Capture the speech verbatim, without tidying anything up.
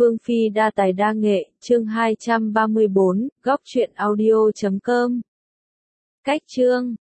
Vương Phi đa tài đa nghệ, chương hai trăm ba mươi bốn, góc truyện audio chấm com. Cách chương